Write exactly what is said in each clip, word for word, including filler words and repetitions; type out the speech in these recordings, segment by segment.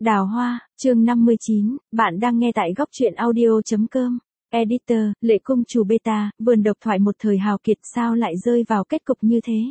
Đào Hoa, chương năm mươi chín, bạn đang nghe tại góc truyện audio.com. Editor, Lệ Cung Chủ Beta, vườn độc thoại một thời hào kiệt sao lại rơi vào kết cục như thế.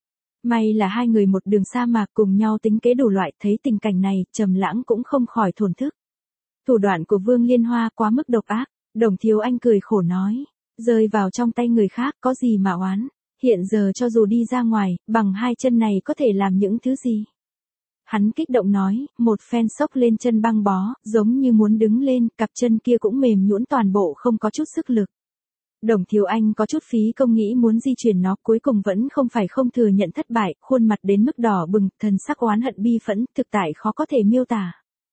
May là hai người một đường sa mạc cùng nhau tính kế đủ loại, thấy tình cảnh này, Trầm Lãng cũng không khỏi thổn thức. Thủ đoạn của Vương Liên Hoa quá mức độc ác, Đồng Thiếu Anh cười khổ nói, rơi vào trong tay người khác có gì mà oán, hiện giờ cho dù đi ra ngoài, bằng hai chân này có thể làm những thứ gì. Hắn kích động nói, một phen xốc lên chân băng bó, giống như muốn đứng lên, cặp chân kia cũng mềm nhũn toàn bộ không có chút sức lực. Đồng Thiếu Anh có chút phí công nghĩ muốn di chuyển nó, cuối cùng vẫn không phải không thừa nhận thất bại, khuôn mặt đến mức đỏ bừng, thần sắc oán hận bi phẫn, thực tại khó có thể miêu tả.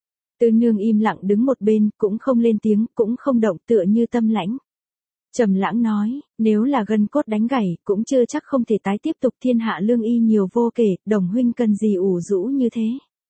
Tư Nương im lặng đứng một bên, cũng không lên tiếng, cũng không động, tựa như tâm lãnh. Trầm Lãng nói, nếu là gân cốt đánh gãy, cũng chưa chắc không thể tái tiếp tục, thiên hạ lương y nhiều vô kể, Đồng huynh cần gì ủ rũ như thế.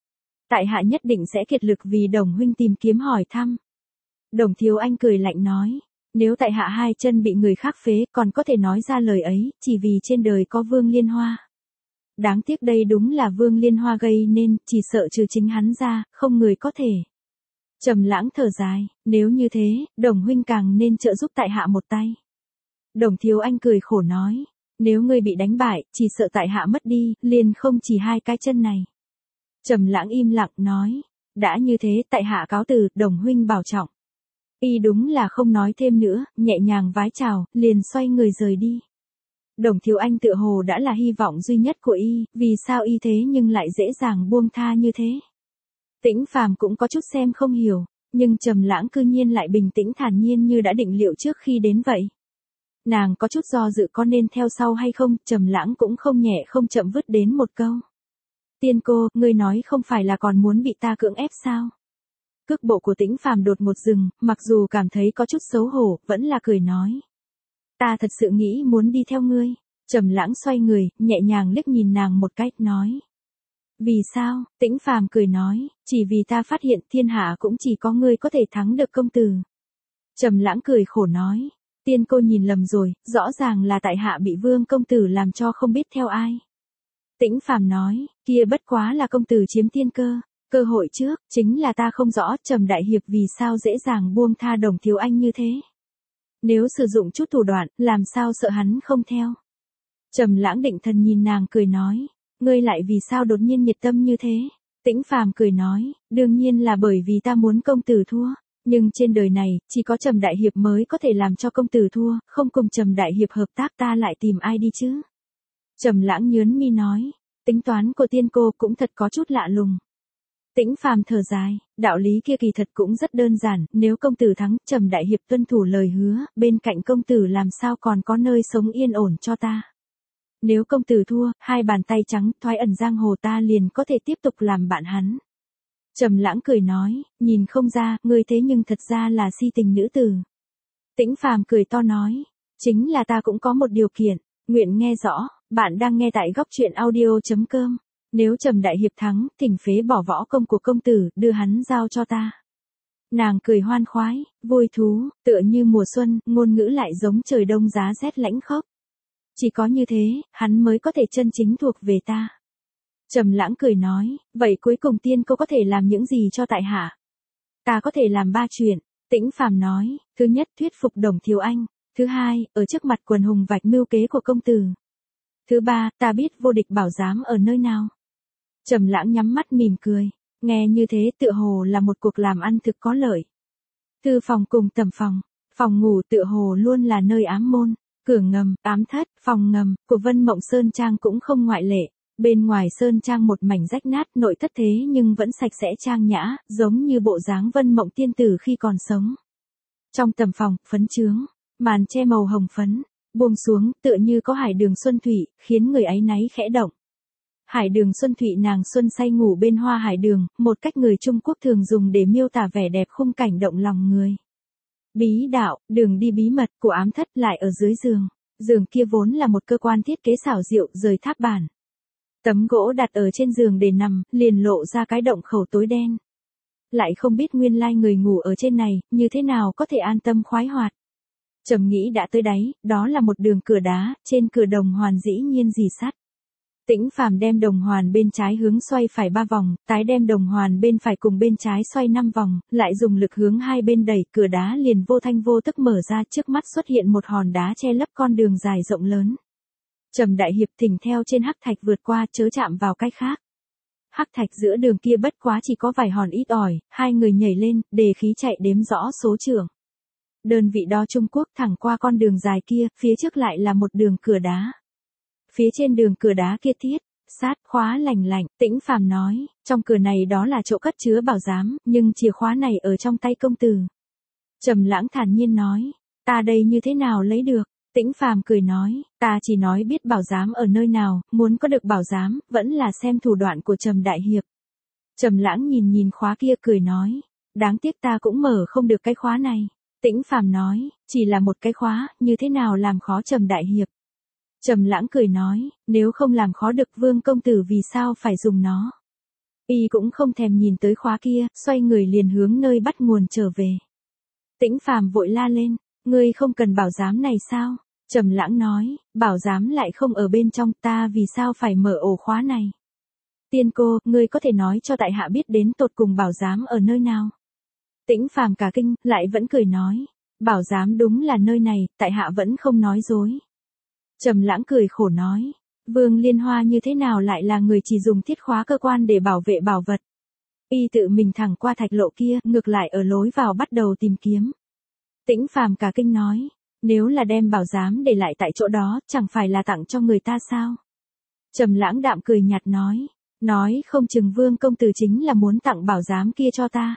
Tại hạ nhất định sẽ kiệt lực vì Đồng huynh tìm kiếm hỏi thăm. Đồng Thiếu Anh cười lạnh nói, nếu tại hạ hai chân bị người khác phế, còn có thể nói ra lời ấy, chỉ vì trên đời có Vương Liên Hoa. Đáng tiếc đây đúng là Vương Liên Hoa gây nên, chỉ sợ trừ chính hắn ra, không người có thể. Trầm Lãng thở dài, nếu như thế, Đồng huynh càng nên trợ giúp tại hạ một tay. Đồng Thiếu Anh cười khổ nói, nếu ngươi bị đánh bại, chỉ sợ tại hạ mất đi, liền không chỉ hai cái chân này. Trầm Lãng im lặng nói, đã như thế, tại hạ cáo từ, Đồng huynh bảo trọng. Y đúng là không nói thêm nữa, nhẹ nhàng vái chào, liền xoay người rời đi. Đồng Thiếu Anh tựa hồ đã là hy vọng duy nhất của y, vì sao y thế nhưng lại dễ dàng buông tha như thế. Tĩnh Phàm cũng có chút xem không hiểu, nhưng Trầm Lãng cư nhiên lại bình tĩnh thản nhiên như đã định liệu trước khi đến vậy. Nàng có chút do dự có nên theo sau hay không, Trầm Lãng cũng không nhẹ không chậm vứt đến một câu. Tiên cô, ngươi nói không phải là còn muốn bị ta cưỡng ép sao? Cước bộ của Tĩnh Phàm đột một dừng, mặc dù cảm thấy có chút xấu hổ, vẫn là cười nói. Ta thật sự nghĩ muốn đi theo ngươi. Trầm Lãng xoay người, nhẹ nhàng liếc nhìn nàng một cái, nói. Vì sao? Tĩnh Phàm cười nói, chỉ vì ta phát hiện thiên hạ cũng chỉ có ngươi có thể thắng được công tử. Trầm Lãng cười khổ nói, tiên cô nhìn lầm rồi, rõ ràng là tại hạ bị Vương công tử làm cho không biết theo ai. Tĩnh Phàm nói, kia bất quá là công tử chiếm tiên cơ, cơ hội trước, chính là ta không rõ Trầm đại hiệp vì sao dễ dàng buông tha Đồng Thiếu Anh như thế. Nếu sử dụng chút thủ đoạn, làm sao sợ hắn không theo. Trầm Lãng định thần nhìn nàng cười nói, ngươi lại vì sao đột nhiên nhiệt tâm như thế? Tĩnh Phàm cười nói, đương nhiên là bởi vì ta muốn công tử thua, nhưng trên đời này, chỉ có Trầm đại hiệp mới có thể làm cho công tử thua, không cùng Trầm đại hiệp hợp tác ta lại tìm ai đi chứ? Trầm Lãng nhướng mi nói, tính toán của tiên cô cũng thật có chút lạ lùng. Tĩnh Phàm thở dài, đạo lý kia kỳ thật cũng rất đơn giản, nếu công tử thắng, Trầm đại hiệp tuân thủ lời hứa, bên cạnh công tử làm sao còn có nơi sống yên ổn cho ta. Nếu công tử thua, hai bàn tay trắng, thoái ẩn giang hồ ta liền có thể tiếp tục làm bạn hắn. Trầm Lãng cười nói, nhìn không ra, ngươi thế nhưng thật ra là si tình nữ tử. Tĩnh Phàm cười to nói, chính là ta cũng có một điều kiện, nguyện nghe rõ, bạn đang nghe tại góc truyện audio.com. Nếu Trầm đại hiệp thắng, thỉnh phế bỏ võ công của công tử, đưa hắn giao cho ta. Nàng cười hoan khoái, vui thú, tựa như mùa xuân, ngôn ngữ lại giống trời đông giá rét lãnh khốc. Chỉ có như thế, hắn mới có thể chân chính thuộc về ta. Trầm Lãng cười nói, vậy cuối cùng tiên cô có thể làm những gì cho tại hạ? Ta có thể làm ba chuyện. Tĩnh Phàm nói, thứ nhất thuyết phục Đồng Thiếu Anh, thứ hai, ở trước mặt quần hùng vạch mưu kế của công tử. Thứ ba, ta biết vô địch bảo giám ở nơi nào. Trầm Lãng nhắm mắt mỉm cười, nghe như thế tựa hồ là một cuộc làm ăn thực có lợi. Thư phòng cùng tầm phòng, phòng ngủ tựa hồ luôn là nơi ám môn, cửa ngầm, ám thất, phòng ngầm, của Vân Mộng Sơn Trang cũng không ngoại lệ. Bên ngoài Sơn Trang một mảnh rách nát, nội thất thế nhưng vẫn sạch sẽ trang nhã, giống như bộ dáng Vân Mộng tiên tử khi còn sống. Trong tầm phòng, phấn chướng, màn che màu hồng phấn, buông xuống, tựa như có hải đường xuân thủy, khiến người áy náy khẽ động. Hải đường xuân thủy nàng xuân say ngủ bên hoa hải đường, một cách người Trung Quốc thường dùng để miêu tả vẻ đẹp khung cảnh động lòng người. Bí đạo, đường đi bí mật của ám thất lại ở dưới giường. Giường kia vốn là một cơ quan thiết kế xảo diệu rời tháp bản. Tấm gỗ đặt ở trên giường để nằm, liền lộ ra cái động khẩu tối đen. Lại không biết nguyên lai người ngủ ở trên này, như thế nào có thể an tâm khoái hoạt. Trầm nghĩ đã tới đáy, đó là một đường cửa đá, trên cửa đồng hoàn dĩ nhiên rì sắt. Tĩnh Phàm đem đồng hoàn bên trái hướng xoay phải ba vòng, tái đem đồng hoàn bên phải cùng bên trái xoay năm vòng, lại dùng lực hướng hai bên đẩy, cửa đá liền vô thanh vô tức mở ra, trước mắt xuất hiện một hòn đá che lấp con đường dài rộng lớn. Trầm Đại Hiệp thỉnh theo trên hắc thạch vượt qua, chớ chạm vào cái khác. Hắc thạch giữa đường kia bất quá chỉ có vài hòn ít ỏi, hai người nhảy lên, đề khí chạy đếm rõ số trưởng. Đơn vị đo Trung Quốc thẳng qua con đường dài kia, phía trước lại là một đường cửa đá. Phía trên đường cửa đá kia thiết, sát, khóa lành lạnh, Tĩnh Phàm nói, trong cửa này đó là chỗ cất chứa bảo giám, nhưng chìa khóa này ở trong tay công tử. Trầm Lãng thản nhiên nói, ta đây như thế nào lấy được? Tĩnh Phàm cười nói, ta chỉ nói biết bảo giám ở nơi nào, muốn có được bảo giám, vẫn là xem thủ đoạn của Trầm Đại Hiệp. Trầm Lãng nhìn nhìn khóa kia cười nói, đáng tiếc ta cũng mở không được cái khóa này. Tĩnh Phàm nói, chỉ là một cái khóa, như thế nào làm khó Trầm Đại Hiệp? Trầm Lãng cười nói, nếu không làm khó được Vương công tử vì sao phải dùng nó? Y cũng không thèm nhìn tới khóa kia, xoay người liền hướng nơi bắt nguồn trở về. Tĩnh Phàm vội la lên, ngươi không cần bảo giám này sao? Trầm Lãng nói, bảo giám lại không ở bên trong, ta vì sao phải mở ổ khóa này? Tiên cô, ngươi có thể nói cho tại hạ biết đến tột cùng bảo giám ở nơi nào? Tĩnh Phàm cả kinh, lại vẫn cười nói, bảo giám đúng là nơi này, tại hạ vẫn không nói dối. Trầm Lãng cười khổ nói, Vương Liên Hoa như thế nào lại là người chỉ dùng thiết khóa cơ quan để bảo vệ bảo vật? Y tự mình thẳng qua thạch lộ kia, ngược lại ở lối vào bắt đầu tìm kiếm. Tĩnh Phàm cả kinh nói, nếu là đem bảo giám để lại tại chỗ đó, chẳng phải là tặng cho người ta sao? Trầm Lãng đạm cười nhạt nói, nói không chừng Vương công tử chính là muốn tặng bảo giám kia cho ta.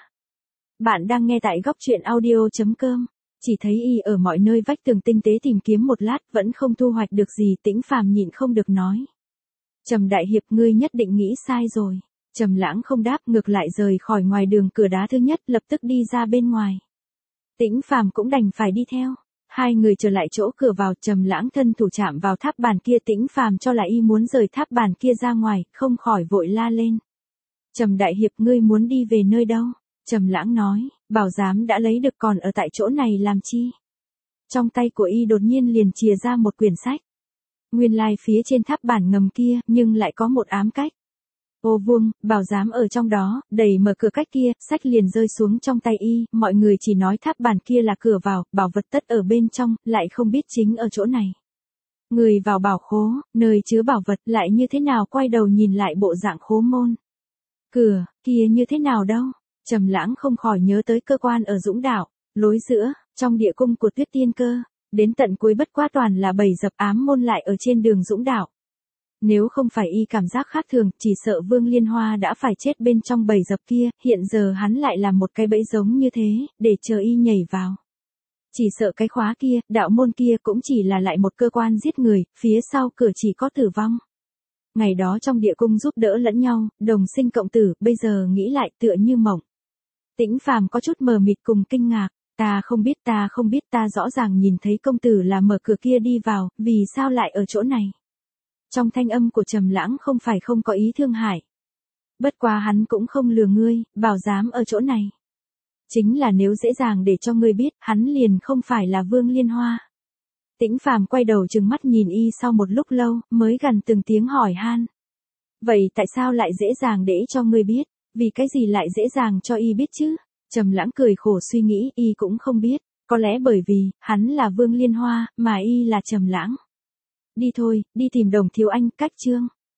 Bạn đang nghe tại góc truyện audio chấm com. Chỉ thấy y ở mọi nơi vách tường tinh tế tìm kiếm một lát vẫn không thu hoạch được gì, Tĩnh Phàm nhịn không được nói. Trầm Đại Hiệp, ngươi nhất định nghĩ sai rồi. Trầm Lãng không đáp, ngược lại rời khỏi ngoài đường cửa đá thứ nhất, lập tức đi ra bên ngoài. Tĩnh Phàm cũng đành phải đi theo. Hai người trở lại chỗ cửa vào, Trầm Lãng thân thủ chạm vào tháp bàn kia, Tĩnh Phàm cho là y muốn rời tháp bàn kia ra ngoài, không khỏi vội la lên. Trầm Đại Hiệp, ngươi muốn đi về nơi đâu? Trầm Lãng nói, bảo giám đã lấy được còn ở tại chỗ này làm chi? Trong tay của y đột nhiên liền chìa ra một quyển sách. Nguyên lai phía trên tháp bản ngầm kia, nhưng lại có một ám cách. Ô vuông, bảo giám ở trong đó, đẩy mở cửa cách kia, sách liền rơi xuống trong tay y, mọi người chỉ nói tháp bản kia là cửa vào, bảo vật tất ở bên trong, lại không biết chính ở chỗ này. Người vào bảo khố, nơi chứa bảo vật, lại như thế nào quay đầu nhìn lại bộ dạng khố môn. Cửa, kia như thế nào đâu? Trầm Lãng không khỏi nhớ tới cơ quan ở Dũng Đạo, lối giữa, trong địa cung của Tuyết Tiên Cơ, đến tận cuối bất quá toàn là bầy dập ám môn lại ở trên đường Dũng Đạo. Nếu không phải y cảm giác khác thường, chỉ sợ Vương Liên Hoa đã phải chết bên trong bầy dập kia, hiện giờ hắn lại làm một cái bẫy giống như thế, để chờ y nhảy vào. Chỉ sợ cái khóa kia, đạo môn kia cũng chỉ là lại một cơ quan giết người, phía sau cửa chỉ có tử vong. Ngày đó trong địa cung giúp đỡ lẫn nhau, đồng sinh cộng tử, bây giờ nghĩ lại tựa như mộng. Tĩnh Phàm có chút mờ mịt cùng kinh ngạc, ta không biết ta không biết ta rõ ràng nhìn thấy công tử là mở cửa kia đi vào, vì sao lại ở chỗ này? Trong thanh âm của Trầm Lãng không phải không có ý thương hại. Bất quá hắn cũng không lừa ngươi, bảo giám ở chỗ này. Chính là nếu dễ dàng để cho ngươi biết, hắn liền không phải là Vương Liên Hoa. Tĩnh Phàm quay đầu trừng mắt nhìn y sau một lúc lâu, mới gần từng tiếng hỏi han. Vậy tại sao lại dễ dàng để cho ngươi biết? Vì cái gì lại dễ dàng cho y biết chứ? Trầm Lãng cười khổ suy nghĩ, y cũng không biết, có lẽ bởi vì, hắn là Vương Liên Hoa, mà y là Trầm Lãng. Đi thôi, đi tìm Đồng thiếu anh, cách chương.